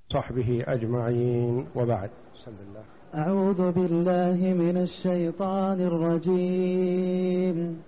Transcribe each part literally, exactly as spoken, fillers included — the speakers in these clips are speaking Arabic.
صحبه أجمعين، وبعد. بسم الله. أعوذ بالله من الشيطان الرجيم.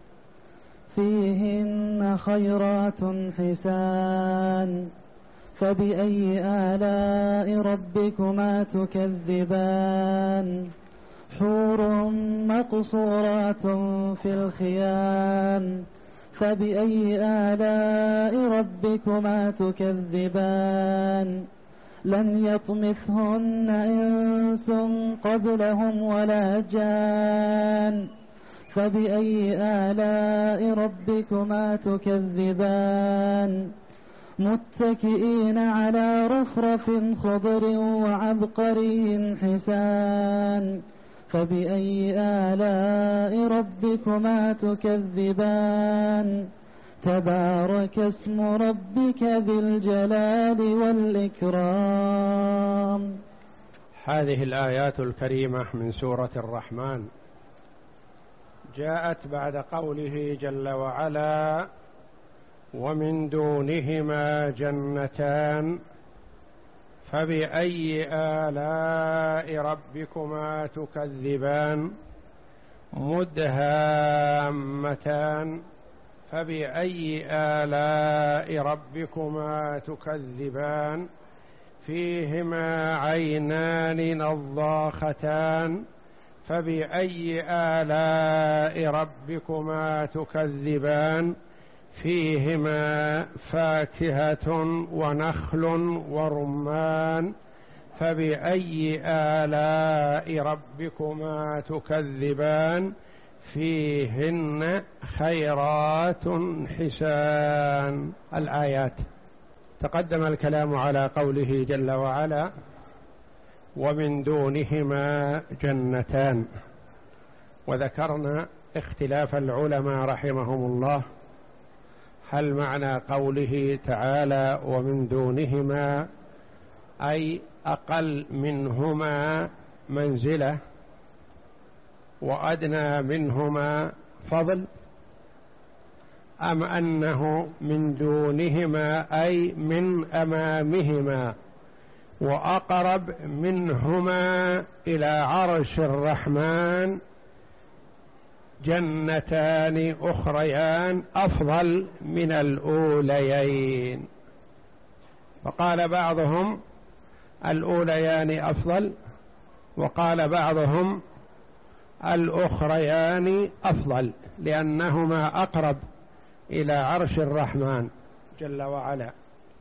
فيهن خيرات حسان، فبأي آلاء ربكما تكذبان؟ حور مقصورات في الخيام، فبأي آلاء ربكما تكذبان؟ لم يطمثهن إنس قبلهم ولا جان، فبأي آلاء ربكما تكذبان؟ متكئين على رفرف خضر وعبقري حسان، فبأي آلاء ربكما تكذبان؟ تبارك اسم ربك ذي الجلال والإكرام. هذه الآيات الكريمة من سورة الرحمن جاءت بعد قوله جل وعلا: ومن دونهما جنتان فبأي آلاء ربكما تكذبان مدهامتان فبأي آلاء ربكما تكذبان فيهما عينان نضاختان فبأي آلاء ربكما تكذبان فيهما فاكهة ونخل ورمان فبأي آلاء ربكما تكذبان فيهن خيرات حسان. الآيات. تقدم الكلام على قوله جل وعلا: ومن دونهما جنتان، وذكرنا اختلاف العلماء رحمهم الله، هل معنى قوله تعالى ومن دونهما أي أقل منهما منزلة وأدنى منهما فضل، أم أنه من دونهما أي من أمامهما وأقرب منهما إلى عرش الرحمن جنتان أخريان أفضل من الأوليين؟ فقال بعضهم الأوليان أفضل، وقال بعضهم الأخريان أفضل لأنهما أقرب إلى عرش الرحمن جل وعلا.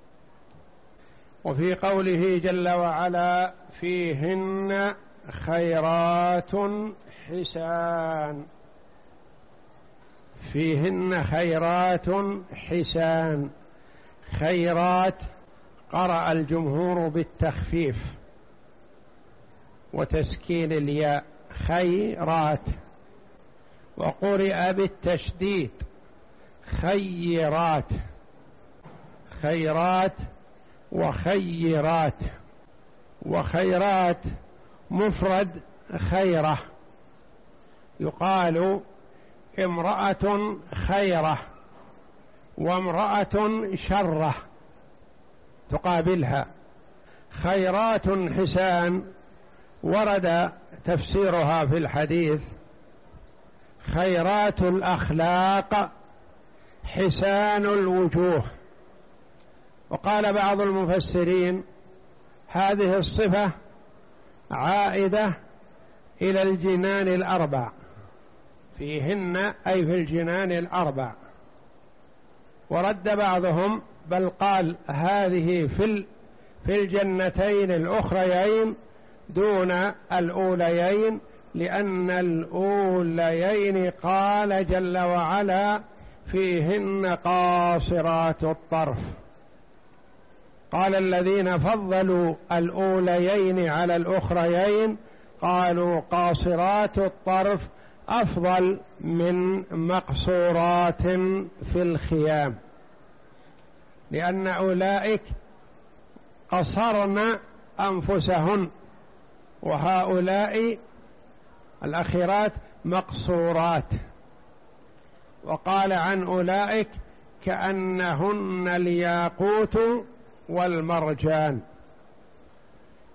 وفي قوله جل وعلا: فيهن خيرات حسان، فيهن خيرات حسان. خيرات قرأ الجمهور بالتخفيف وتسكين الياء خيرات، وقرئ بالتشديد خيرات، خيرات وخيرات. وخيرات مفرد خيرة، يقال امرأة خيرة وامرأة شرة تقابلها. خيرات حسان ورد تفسيرها في الحديث: خيرات الأخلاق حسان الوجوه. وقال بعض المفسرين هذه الصفة عائدة إلى الجنان الأربع، فيهن أي في الجنان الأربع. ورد بعضهم بل قال هذه في في الجنتين الأخريين دون الأوليين، لأن الأوليين قال جل وعلا: فيهن قاصرات الطرف. قال الذين فضلوا الأوليين على الأخريين قالوا قاصرات الطرف أفضل من مقصورات في الخيام، لأن أولئك قصرن أنفسهن، وهؤلاء الأخيرات مقصورات. وقال عن أولئك كأنهن الياقوت والمرجان.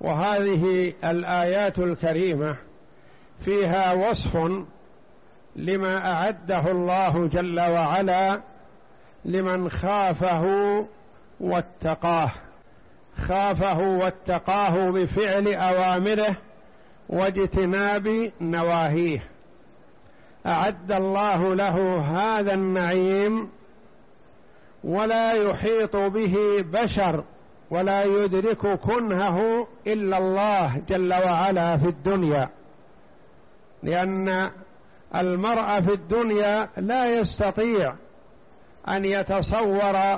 وهذه الآيات الكريمة فيها وصف لما أعده الله جل وعلا لمن خافه واتقاه، خافه واتقاه بفعل أوامره واجتناب نواهيه. أعد الله له هذا النعيم ولا يحيط به بشر ولا يدرك كنهه إلا الله جل وعلا في الدنيا، لأن المرء في الدنيا لا يستطيع أن يتصور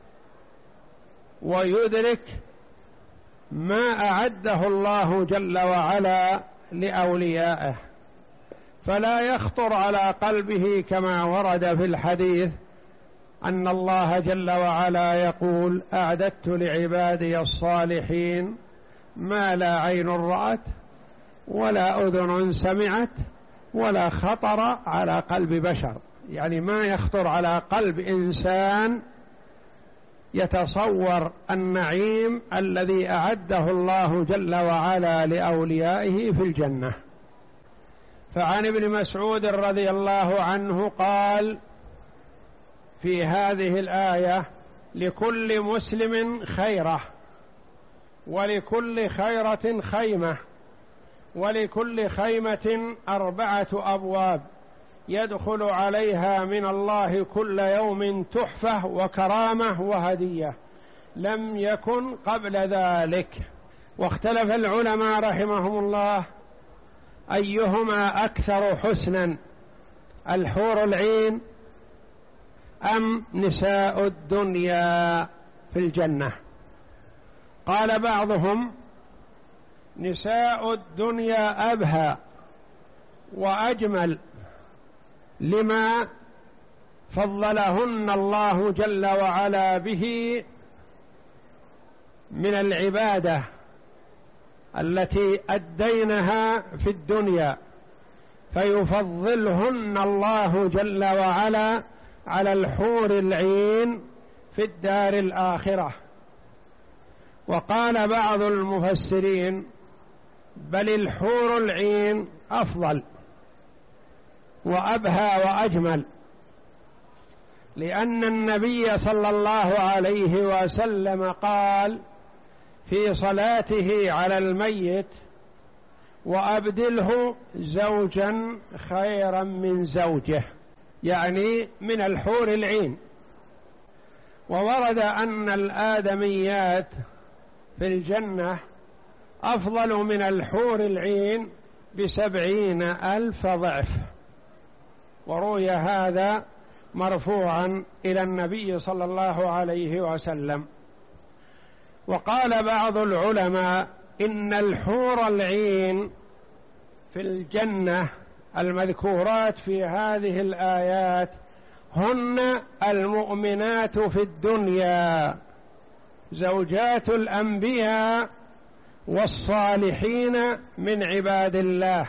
ويدرك ما أعده الله جل وعلا لأوليائه، فلا يخطر على قلبه كما ورد في الحديث أن الله جل وعلا يقول: أعددت لعبادي الصالحين ما لا عين رأت ولا أذن سمعت ولا خطر على قلب بشر. يعني ما يخطر على قلب إنسان يتصور النعيم الذي أعده الله جل وعلا لأوليائه في الجنة. فعن ابن مسعود رضي الله عنه قال في هذه الآية: لكل مسلم خيرة، ولكل خيرة خيمة، ولكل خيمة أربعة أبواب يدخل عليها من الله كل يوم تحفة وكرامة وهدية لم يكن قبل ذلك. واختلف العلماء رحمهم الله أيهما أكثر حسنا، الحور العين أم نساء الدنيا في الجنة؟ قال بعضهم: نساء الدنيا أبهى وأجمل لما فضلهن الله جل وعلا به من العبادة التي أدينها في الدنيا، فيفضلهن الله جل وعلا على الحور العين في الدار الآخرة. وقال بعض المفسرين: بل الحور العين أفضل وأبهى وأجمل، لأن النبي صلى الله عليه وسلم قال في صلاته على الميت: وأبدله زوجا خيرا من زوجه، يعني من الحور العين. وورد أن الآدميات في الجنة أفضل من الحور العين بسبعين ألف ضعف، وروي هذا مرفوعا إلى النبي صلى الله عليه وسلم. وقال بعض العلماء إن الحور العين في الجنة المذكورات في هذه الآيات هن المؤمنات في الدنيا، زوجات الأنبياء والصالحين من عباد الله،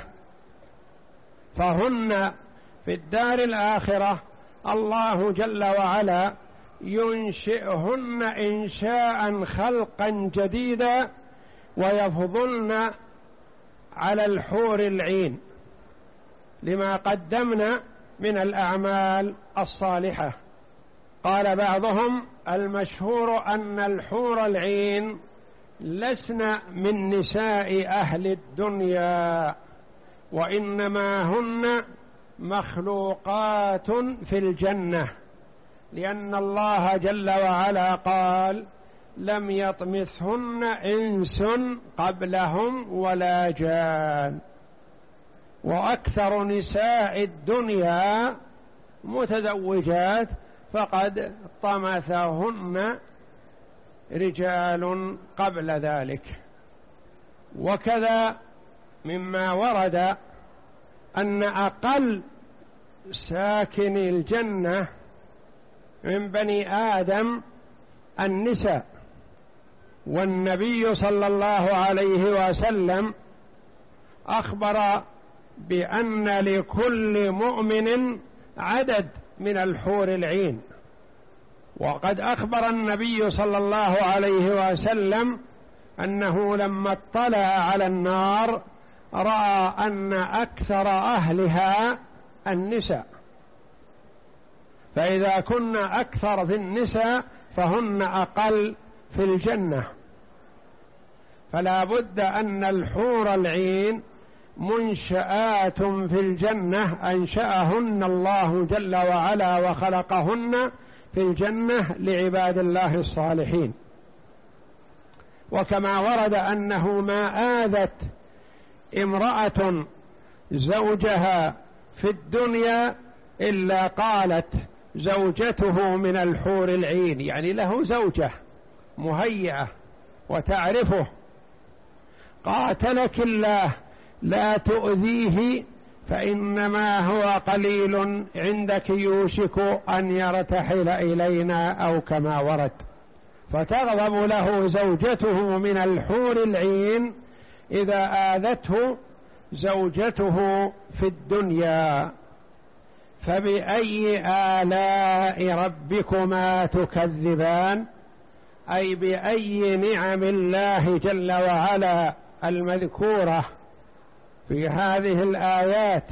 فهن في الدار الآخرة الله جل وعلا ينشئهن إنشاء خلقا جديدا ويفضلن على الحور العين لما قدمنا من الأعمال الصالحة. قال بعضهم: المشهور أن الحور العين لسن من نساء أهل الدنيا، وإنما هن مخلوقات في الجنة، لأن الله جل وعلا قال: لم يطمثهن إنس قبلهم ولا جان. وأكثر نساء الدنيا متزوجات فقد طمثهن رجال قبل ذلك. وكذا مما ورد أن أقل ساكن الجنة من بني آدم النساء، والنبي صلى الله عليه وسلم أخبر بأن لكل مؤمن عدد من الحور العين. وقد أخبر النبي صلى الله عليه وسلم أنه لما اطلع على النار رأى أن أكثر أهلها النساء، فإذا كن أكثر في النساء فهن أقل في الجنة، فلا بد أن الحور العين منشآت في الجنة أنشأهن الله جل وعلا وخلقهن في الجنة لعباد الله الصالحين. وكما ورد أنه ما آذت امرأة زوجها في الدنيا إلا قالت زوجته من الحور العين، يعني له زوجة مهيئة وتعرفه، قاتلك الله لا تؤذيه فإنما هو قليل عندك يوشك أن يرتحل إلينا، أو كما ورد. فتغضب له زوجته من الحور العين إذا آذته زوجته في الدنيا. فبأي آلاء ربكما تكذبان، أي بأي نعم الله جل وعلا المذكورة في هذه الآيات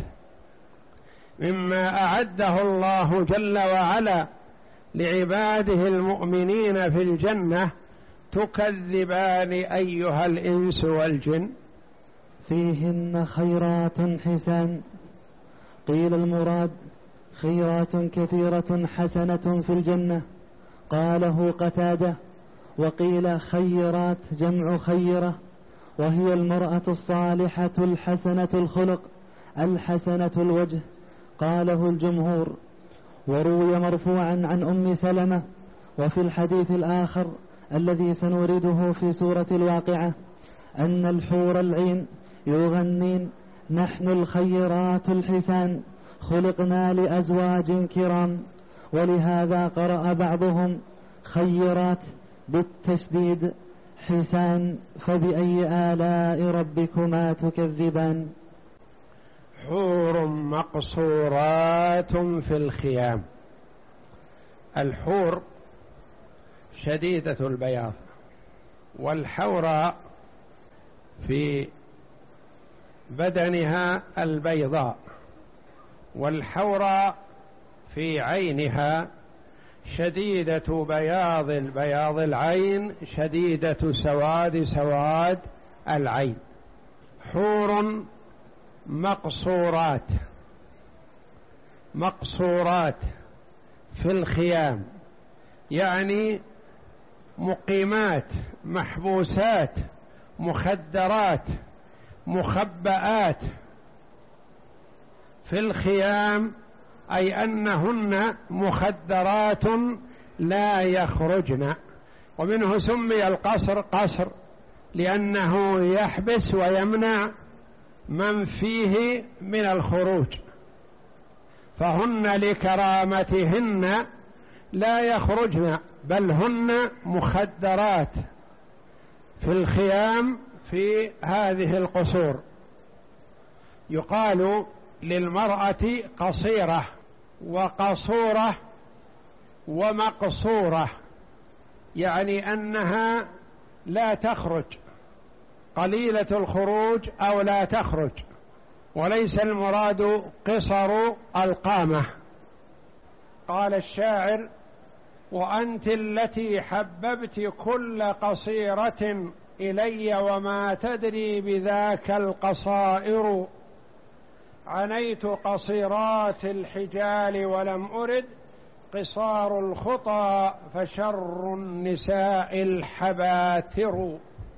مما أعده الله جل وعلا لعباده المؤمنين في الجنة تكذبان أيها الإنس والجن؟ فيهن خيرات حسان. قيل المراد خيرات كثيرة حسنة في الجنة، قاله قتادة. وقيل خيرات جمع خيرة، وهي المرأة الصالحة الحسنة الخلق الحسنة الوجه، قاله الجمهور. وروي مرفوعا عن أم سلمة. وفي الحديث الآخر الذي سنورده في سورة الواقعة أن الحور العين يغنين: نحن الخيرات الحسان خلقنا لأزواج كرام. ولهذا قرأ بعضهم خيرات بالتشديد حسان. فبأي آلاء ربكما تكذبان؟ حور مقصورات في الخيام. الحور شديدة البياض، والحوراء في بدنها البيضاء، والحوراء في عينها شديدة بياض البياض العين، شديدة سواد سواد العين. حور مقصورات، مقصورات في الخيام يعني مقيمات، محبوسات، مخدرات، مخبآت في الخيام، أي أنهن مخدرات لا يخرجن. ومنه سمي القصر قصر لأنه يحبس ويمنع من فيه من الخروج، فهن لكرامتهن لا يخرجن، بل هن مخدرات في الخيام في هذه القصور. يقال للمرأة قصيرة وقصورة ومقصورة، يعني أنها لا تخرج، قليلة الخروج أو لا تخرج، وليس المراد قصر القامة. قال الشاعر: وأنت التي حببت كل قصيرة إلي وما تدري بذاك القصائر، عنيت قصيرات الحجال ولم أرد قصار الخطى فشر النساء الحباتر.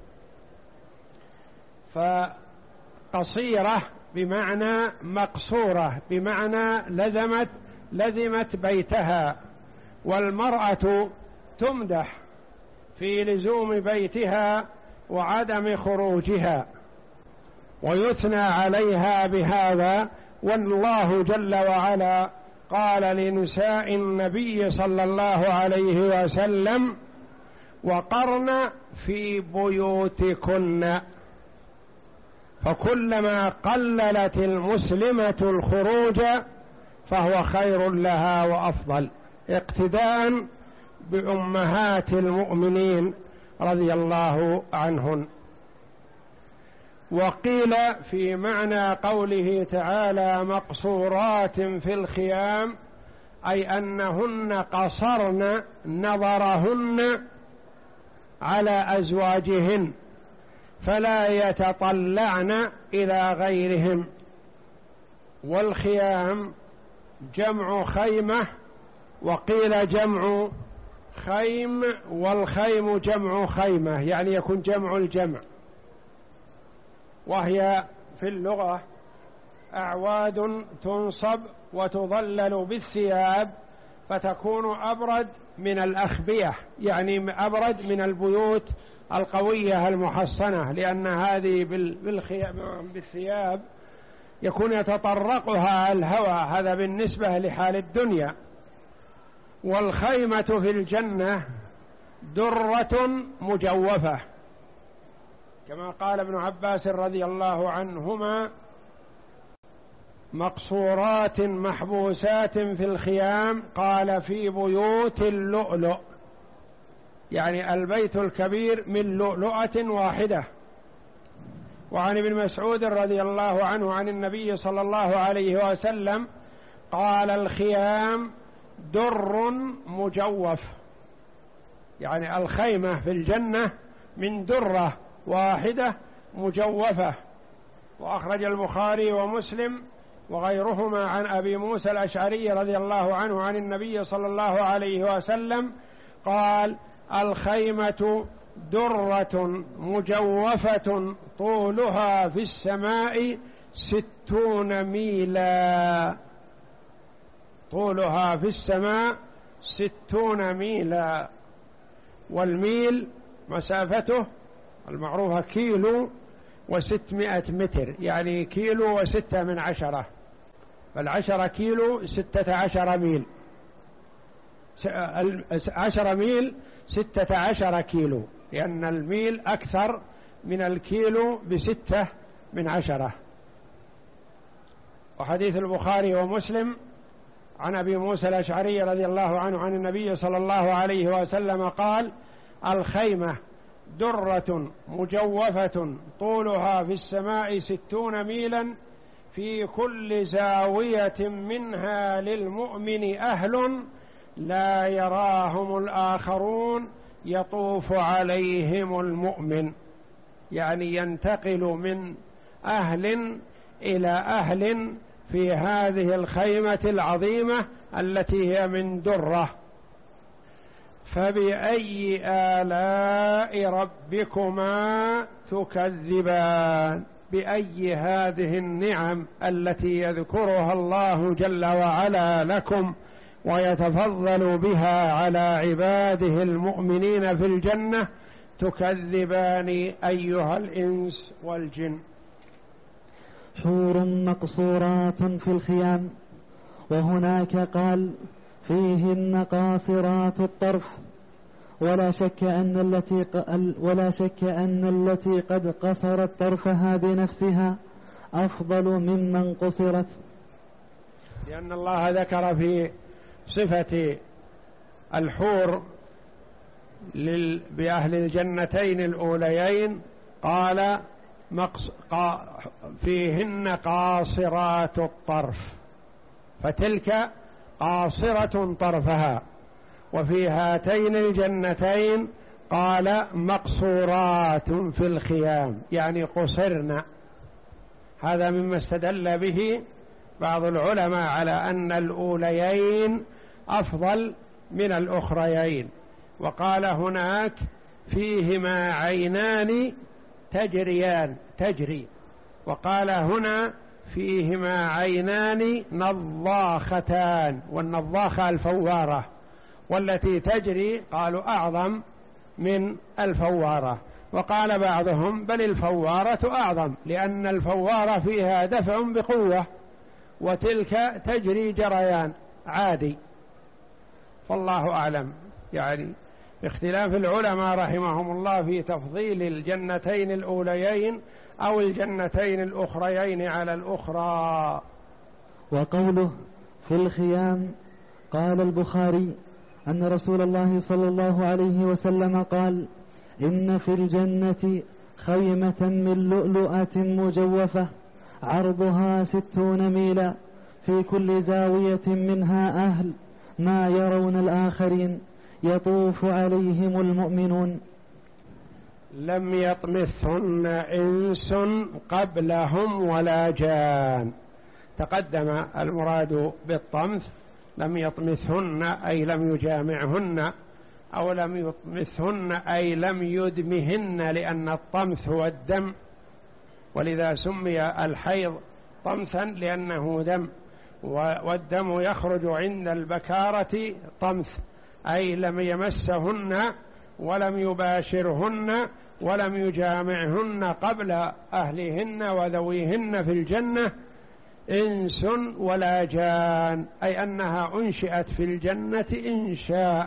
فقصيرة بمعنى مقصورة، بمعنى لزمت لزمت بيتها. والمرأة تمدح في لزوم بيتها وعدم خروجها، ويثنى عليها بهذا. والله جل وعلا قال لنساء النبي صلى الله عليه وسلم: وقرن في بيوتكن. فكلما قللت المسلمة الخروج فهو خير لها وأفضل، اقتداء بأمهات المؤمنين رضي الله عنهن. وقيل في معنى قوله تعالى مقصورات في الخيام أي أنهن قصرن نظرهن على أزواجهن فلا يتطلعن إلى غيرهم. والخيام جمع خيمة، وقيل جمع خيم، والخيم جمع خيمة، يعني يكون جمع الجمع، وهي في اللغة أعواد تنصب وتظلل بالثياب فتكون أبرد من الأخبية، يعني أبرد من البيوت القوية المحصنة، لأن هذه بالثياب يكون يتطرقها الهواء، هذا بالنسبة لحال الدنيا. والخيمة في الجنة درة مجوفة، كما قال ابن عباس رضي الله عنهما مقصورات محبوسات في الخيام، قال في بيوت اللؤلؤ، يعني البيت الكبير من لؤلؤة واحدة. وعن ابن مسعود رضي الله عنه عن النبي صلى الله عليه وسلم قال الخيام در مجوف، يعني الخيمة في الجنة من درة واحدة مجوفة. وأخرج البخاري ومسلم وغيرهما عن أبي موسى الأشعري رضي الله عنه عن النبي صلى الله عليه وسلم قال الخيمة درة مجوفة طولها في السماء ستون ميلا، طولها في السماء ستون ميلا، والميل مسافته المعروفة كيلو وستمائة متر، يعني كيلو وستة من عشرة، فالعشرة كيلو ستة عشر ميل، عشر ميل ستة عشر كيلو، لأن الميل أكثر من الكيلو بستة من عشرة. وحديث البخاري ومسلم عن أبي موسى الأشعري رضي الله عنه عن النبي صلى الله عليه وسلم قال الخيمة درة مجوفة طولها في السماء ستون ميلا، في كل زاوية منها للمؤمن أهل لا يراهم الآخرون يطوف عليهم المؤمن، يعني ينتقل من أهل إلى أهل في هذه الخيمة العظيمة التي هي من درة. فبأي آلاء ربكما تكذبان، بأي هذه النعم التي يذكرها الله جل وعلا لكم ويتفضل بها على عباده المؤمنين في الجنة تكذبان أيها الإنس والجن؟ حور مقصورات في الخيام، وهناك قال فيهن قاصرات الطرف، ولا شك أن التي ولا شك أن التي قد قصرت طرفها بنفسها أفضل ممن قصرت، لأن الله ذكر في صفة الحور بأهل الجنتين الأوليين قال مقص... قا... فيهن قاصرات الطرف، فتلك قاصرة طرفها، وفي هاتين الجنتين قال مقصورات في الخيام، يعني قصرن. هذا مما استدل به بعض العلماء على أن الأوليين أفضل من الأخريين. وقال هناك فيهما عينان تجريان تجري، وقال هنا فيهما عينان نضاختان، والنضاخة الفوارة، والتي تجري قالوا أعظم من الفوارة. وقال بعضهم بل الفوارة أعظم، لأن الفوارة فيها دفع بقوة وتلك تجري جريان عادي، فالله أعلم. يعني اختلاف العلماء رحمهم الله في تفضيل الجنتين الأوليين أو الجنتين الأخريين على الأخرى. وقوله في الخيام، قال البخاري أن رسول الله صلى الله عليه وسلم قال إن في الجنة خيمة من لؤلؤة مجوفة عرضها ستون ميلا، في كل زاوية منها أهل ما يرون الآخرين، يطوف عليهم المؤمنون. لم يطمثهن إنس قبلهم ولا جان. تقدم المراد بالطمث لم يطمثهن أي لم يجامعهن، أو لم يطمثهن أي لم يدمهن، لأن الطمث هو الدم، ولذا سمي الحيض طمثا لأنه دم، والدم يخرج عند البكارة طمث، أي لم يمسهن ولم يباشرهن ولم يجامعهن قبل أهلهن وذويهن في الجنة إنس ولا جان، أي أنها أنشئت في الجنة إنشاء.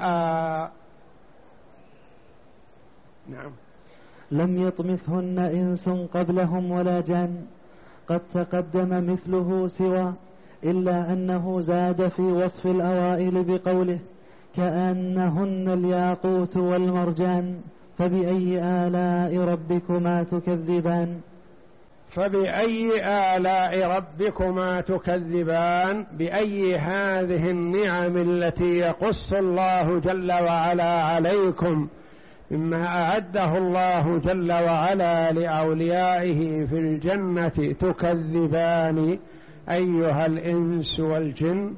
نعم. لم يطمثهن إنس قبلهم ولا جان، قد تقدم مثله سوى، إلا أنه زاد في وصف الأوائل بقوله كأنهن الياقوت والمرجان، فبأي آلاء ربكما تكذبان. فبأي آلاء ربكما تكذبان، بأي هذه النعم التي يقص الله جل وعلا عليكم مما أعده الله جل وعلا لأوليائه في الجنة تكذبان أيها الإنس والجن؟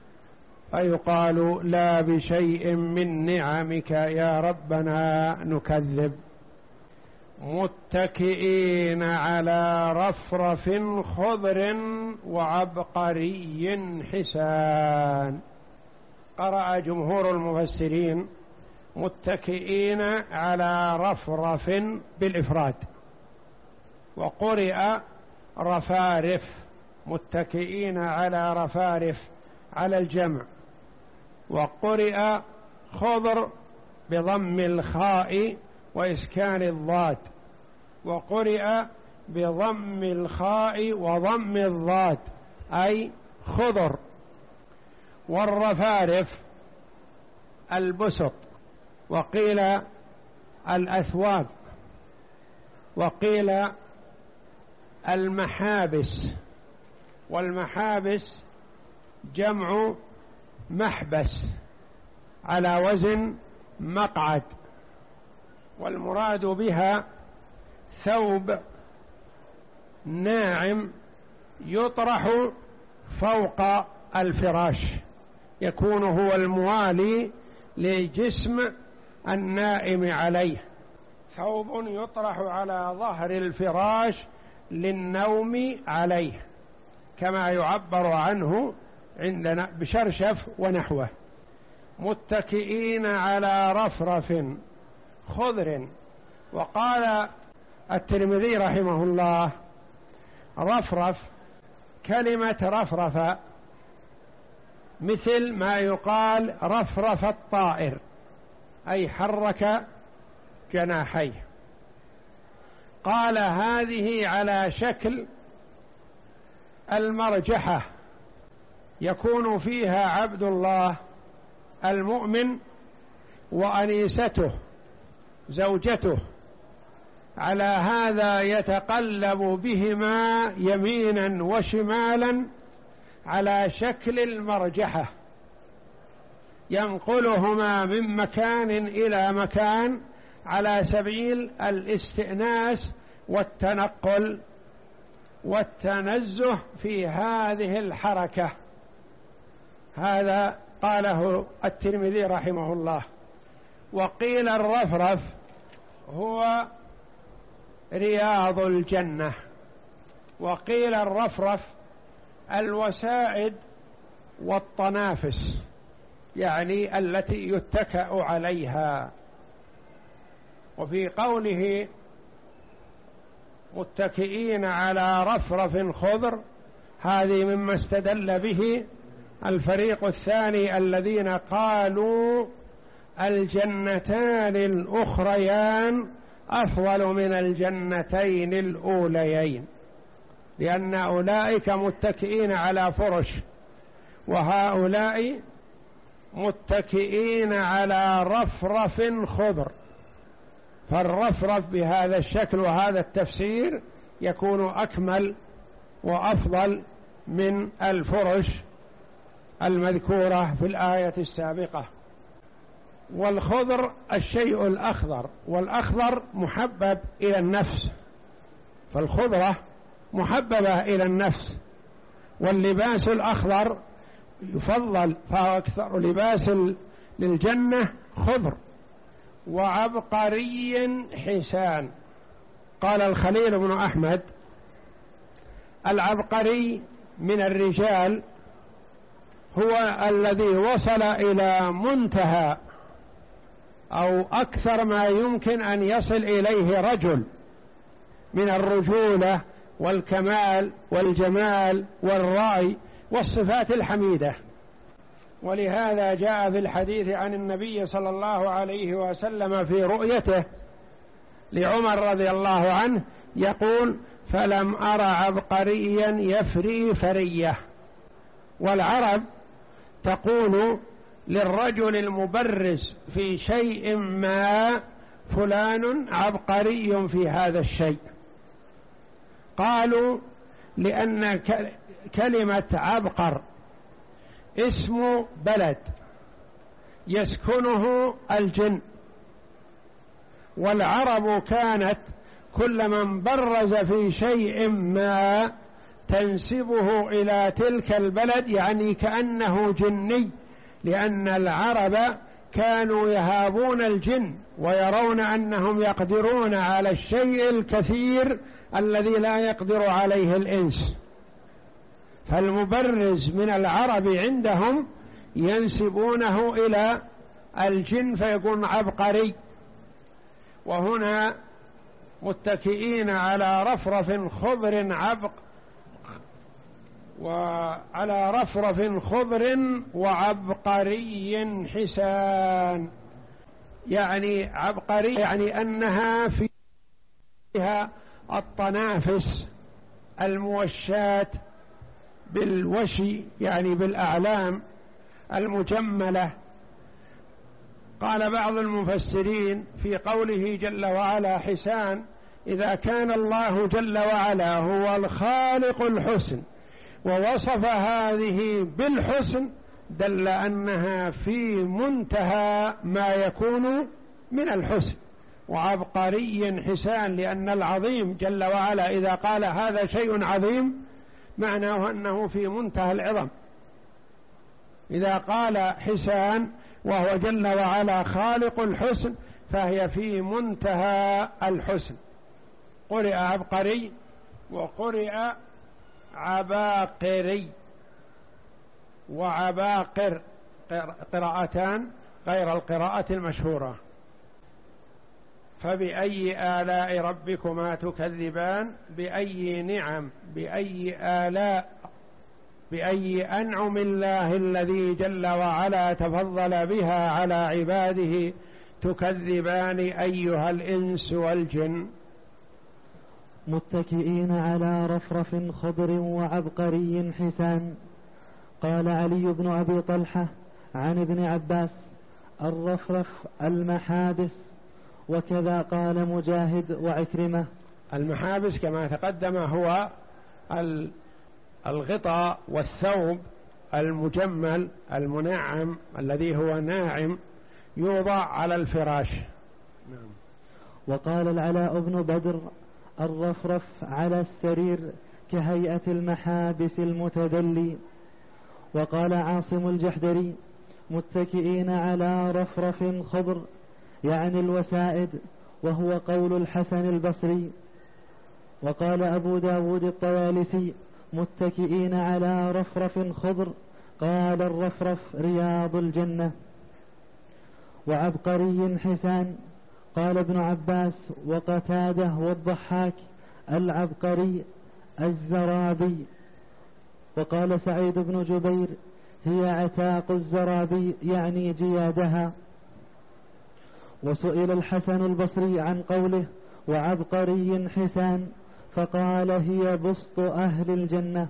فيقال لا بشيء من نعمك يا ربنا نكذب. متكئين على رفرف خضر وعبقري حسان. قرأ جمهور المفسرين متكئين على رفرف بالإفراد، وقرئ رفارف، متكئين على رفارف على الجمع، وقرئ خضر بضم الخاء وإسكان الضاد، وقرئ بضم الخاء وضم الضاد أي خضر. والرفارف البسط، وقيل الأثواب، وقيل المحابس، والمحابس جمع محبس على وزن مقعد، والمراد بها ثوب ناعم يطرح فوق الفراش، يكون هو الموالي لجسم النائم عليه، ثوب يطرح على ظهر الفراش للنوم عليه، كما يعبر عنه عندنا بشرشف ونحوه. متكئين على رفرف خضر. وقال الترمذي رحمه الله رفرف كلمة رفرف مثل ما يقال رفرف الطائر، أي حرك جناحيه. قال هذه على شكل المرجحة، يكون فيها عبد الله المؤمن وأنيسته زوجته، على هذا يتقلب بهما يمينا وشمالا على شكل المرجحة، ينقلهما من مكان إلى مكان على سبيل الاستئناس والتنقل والتنزه في هذه الحركة. هذا قاله الترمذي رحمه الله. وقيل الرفرف هو رياض الجنة، وقيل الرفرف الوسائد والطنافس، يعني التي يتكأ عليها. وفي قوله متكئين على رفرف خضر، هذه مما استدل به الفريق الثاني الذين قالوا الجنتان الأخريان أفضل من الجنتين الأوليين، لأن أولئك متكئين على فرش، وهؤلاء متكئين على رفرف خضر، فالرفرف بهذا الشكل وهذا التفسير يكون أكمل وأفضل من الفرش المذكورة في الآية السابقة. والخضر الشيء الأخضر، والأخضر محبب إلى النفس، فالخضرة محببة إلى النفس، واللباس الأخضر يفضل، فأكثر لباس للجنة خضر. وعبقري حسان. قال الخليل بن أحمد: العبقري من الرجال هو الذي وصل إلى منتهى أو أكثر ما يمكن أن يصل إليه رجل من الرجولة والكمال والجمال والرأي والصفات الحميدة. ولهذا جاء في الحديث عن النبي صلى الله عليه وسلم في رؤيته لعمر رضي الله عنه يقول: فلم أرى عبقريا يفري فرية. والعرب تقول للرجل المبرز في شيء ما: فلان عبقري في هذا الشيء. قالوا لأن كلمة عبقر اسم بلد يسكنه الجن، والعرب كانت كل من برز في شيء ما تنسبه إلى تلك البلد، يعني كأنه جني، لأن العرب كانوا يهابون الجن ويرون أنهم يقدرون على الشيء الكثير الذي لا يقدر عليه الإنس. فالمبرز من العرب عندهم ينسبونه إلى الجن فيكون عبقري. وهنا متكئين على رفرف خضر عبق وعلى رفرف خضر وعبقري حسان، يعني عبقري يعني أنها فيها الطنافس الموشات بالوشي، يعني بالأعلام المجملة. قال بعض المفسرين في قوله جل وعلا حسان: إذا كان الله جل وعلا هو الخالق الحسن ووصف هذه بالحسن دل أنها في منتهى ما يكون من الحسن. وعبقري حسان لأن العظيم جل وعلا إذا قال هذا شيء عظيم معناه أنه في منتهى العظم. إذا قال حسان وهو جل وعلا خالق الحسن فهي في منتهى الحسن. قرئ عبقري وقرئ عباقري، وعباقر قراءتان غير القراءة المشهورة. فبأي آلاء ربكما تكذبان، بأي نعم بأي آلاء بأي أنعم الله الذي جل وعلا تفضل بها على عباده تكذبان أيها الإنس والجن. متكئين على رفرف خضر وعبقري حسان. قال علي بن أبي طلحة عن ابن عباس: الرفرف المحابس. وكذا قال مجاهد وعكرمة. المحابس كما تقدم هو الغطاء والثوب المجمل المنعم الذي هو ناعم يوضع على الفراش. نعم. وقال العلاء بن بدر: الرفرف على السرير كهيئة المحابس المتدلي. وقال عاصم الجحدري: متكئين على رفرف خضر، يعني الوسائد، وهو قول الحسن البصري. وقال أبو داود الطيالسي: متكئين على رفرف خضر، قال الرفرف رياض الجنة. وعبقري حسان. قال ابن عباس وقتاده والضحاك: العبقري الزرابي. وقال سعيد بن جبير: هي عتاق الزرابي، يعني جيادها. وسئل الحسن البصري عن قوله وعبقري حسان فقال: هي بسط أهل الجنة.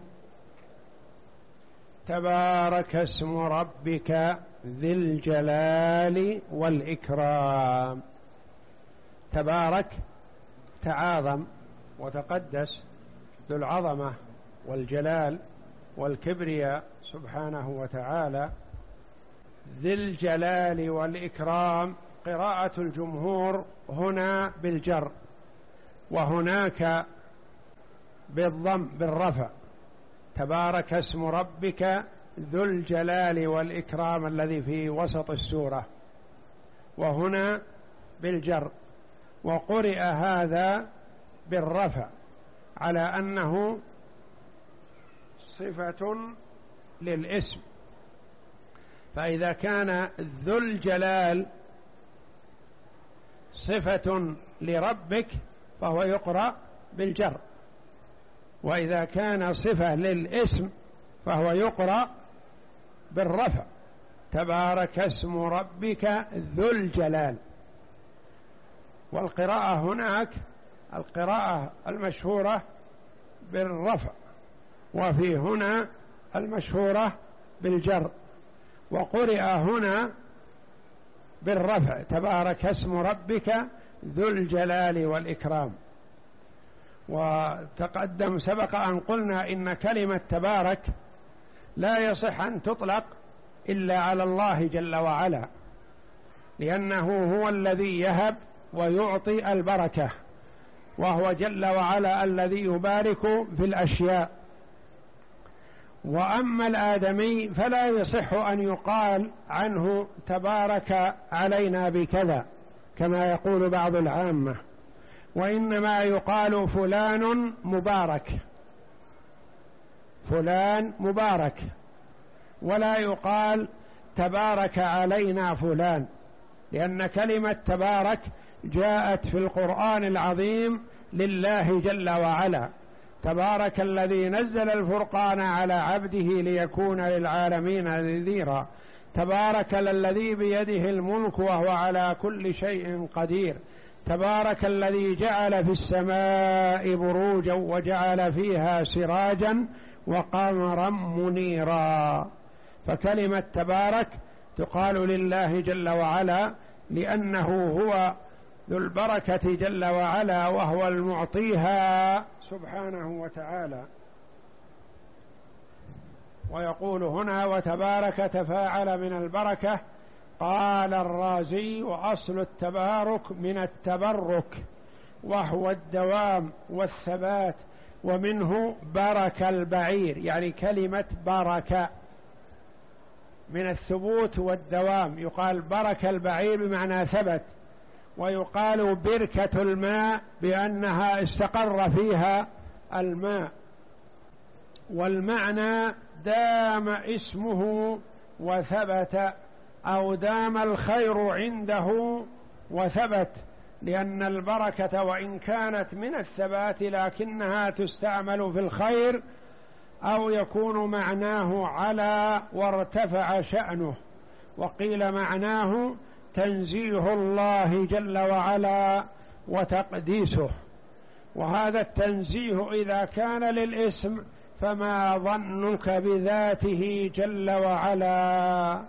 تبارك اسم ربك ذي الجلال والإكرام. تبارك تعاظم وتقدس ذو العظمة والجلال والكبرياء سبحانه وتعالى. ذي الجلال والإكرام قراءة الجمهور هنا بالجر وهناك بالضم بالرفع، تبارك اسم ربك ذو الجلال والإكرام الذي في وسط السورة، وهنا بالجر. وقرئ هذا بالرفع على أنه صفة للاسم، فإذا كان ذو الجلال صفة لربك فهو يقرأ بالجر، وإذا كان صفة للاسم فهو يقرأ بالرفع، تبارك اسم ربك ذو الجلال. والقراءة هناك القراءة المشهورة بالرفع، وفي هنا المشهورة بالجر، وقرئ هنا بالرفع تبارك اسم ربك ذو الجلال والإكرام. وتقدم سبق أن قلنا إن كلمة تبارك لا يصح أن تطلق إلا على الله جل وعلا، لأنه هو الذي يهب ويعطي البركة، وهو جل وعلا الذي يبارك في الأشياء. وأما الآدمي فلا يصح أن يقال عنه تبارك علينا بكذا كما يقول بعض العامة، وإنما يقال فلان مبارك، فلان مبارك، ولا يقال تبارك علينا فلان، لأن كلمة تبارك جاءت في القرآن العظيم لله جل وعلا. تبارك الذي نزل الفرقان على عبده ليكون للعالمين نذيرا، تبارك الذي بيده الملك وهو على كل شيء قدير، تبارك الذي جعل في السماء بروجا وجعل فيها سراجا وقمرا منيرا. فكلمة تبارك تقال لله جل وعلا لأنه هو ذو البركة جل وعلا، وهو المعطيها سبحانه وتعالى. ويقول هنا وتبارك تفاعل من البركة. قال الرازي وأصل التبارك من التبرك وهو الدوام والثبات، ومنه برك البعير، يعني كلمة بركة من الثبوت والدوام، يقال برك البعير بمعنى ثبت. ويقال بركة الماء بأنها استقر فيها الماء، والمعنى دام اسمه وثبت، أو دام الخير عنده وثبت، لأن البركة وإن كانت من الثبات لكنها تستعمل في الخير، أو يكون معناه على وارتفع شأنه. وقيل معناه تنزيه الله جل وعلا وتقديسه، وهذا التنزيه إذا كان للاسم فما ظنك بذاته جل وعلا.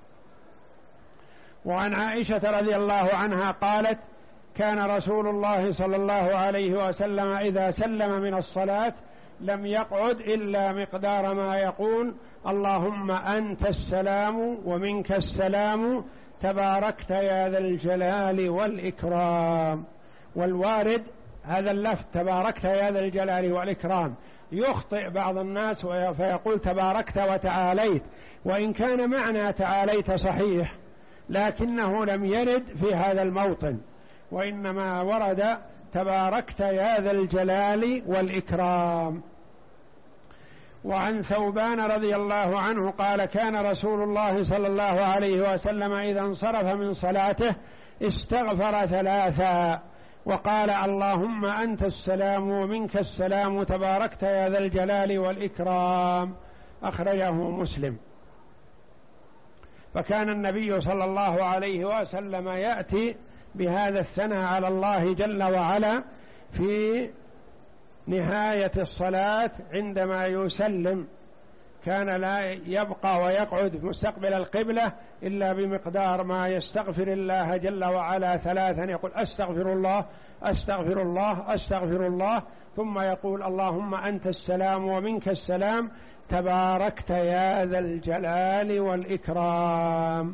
وعن عائشة رضي الله عنها قالت كان رسول الله صلى الله عليه وسلم إذا سلم من الصلاة لم يقعد إلا مقدار ما يقول اللهم أنت السلام ومنك السلام تباركت يا ذا الجلال والإكرام. والوارد هذا اللفظ تباركت يا ذا الجلال والإكرام، يخطئ بعض الناس فيقول تباركت وتعاليت، وإن كان معنى تعاليت صحيح لكنه لم يرد في هذا الموطن، وإنما ورد تباركت يا ذا الجلال والإكرام. وعن ثوبان رضي الله عنه قال كان رسول الله صلى الله عليه وسلم إذا انصرف من صلاته استغفر ثلاثا وقال اللهم أنت السلام ومنك السلام تباركت يا ذا الجلال والإكرام. أخرجه مسلم. فكان النبي صلى الله عليه وسلم يأتي بهذا الثناء على الله جل وعلا في نهاية الصلاة عندما يسلم كان لا يبقى ويقعد مستقبل القبلة إلا بمقدار ما يستغفر الله جل وعلا ثلاثا، يقول أستغفر الله أستغفر الله أستغفر الله، ثم يقول اللهم أنت السلام ومنك السلام تباركت يا ذا الجلال والإكرام.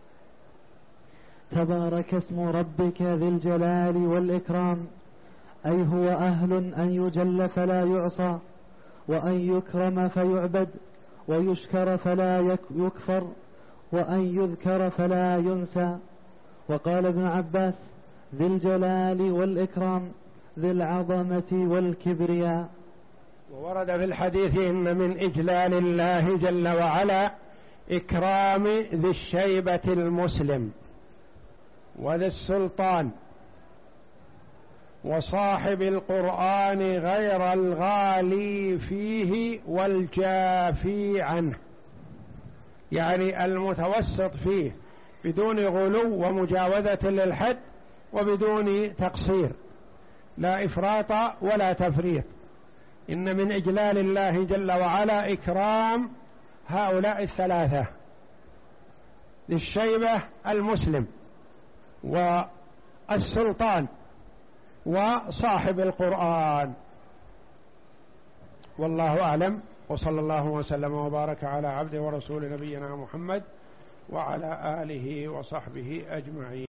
تبارك اسم ربك ذي الجلال والإكرام، أي هو أهل أن يجل فلا يعصى، وأن يكرم فيعبد، ويشكر فلا يكفر، وأن يذكر فلا ينسى. وقال ابن عباس ذي الجلال والإكرام ذي العظمة والكبرياء. وورد في الحديث إن من إجلال الله جل وعلا إكرام ذي الشيبة المسلم وذي السلطان وصاحب القرآن غير الغالي فيه والجافي عنه، يعني المتوسط فيه بدون غلو ومجاوزة للحد وبدون تقصير، لا إفراط ولا تفريط. إن من إجلال الله جل وعلا إكرام هؤلاء الثلاثة: ذي الشيبة المسلم والسلطان وصاحب القرآن. والله أعلم، وصلى الله وسلم وبارك على عبده ورسول نبينا محمد وعلى آله وصحبه أجمعين.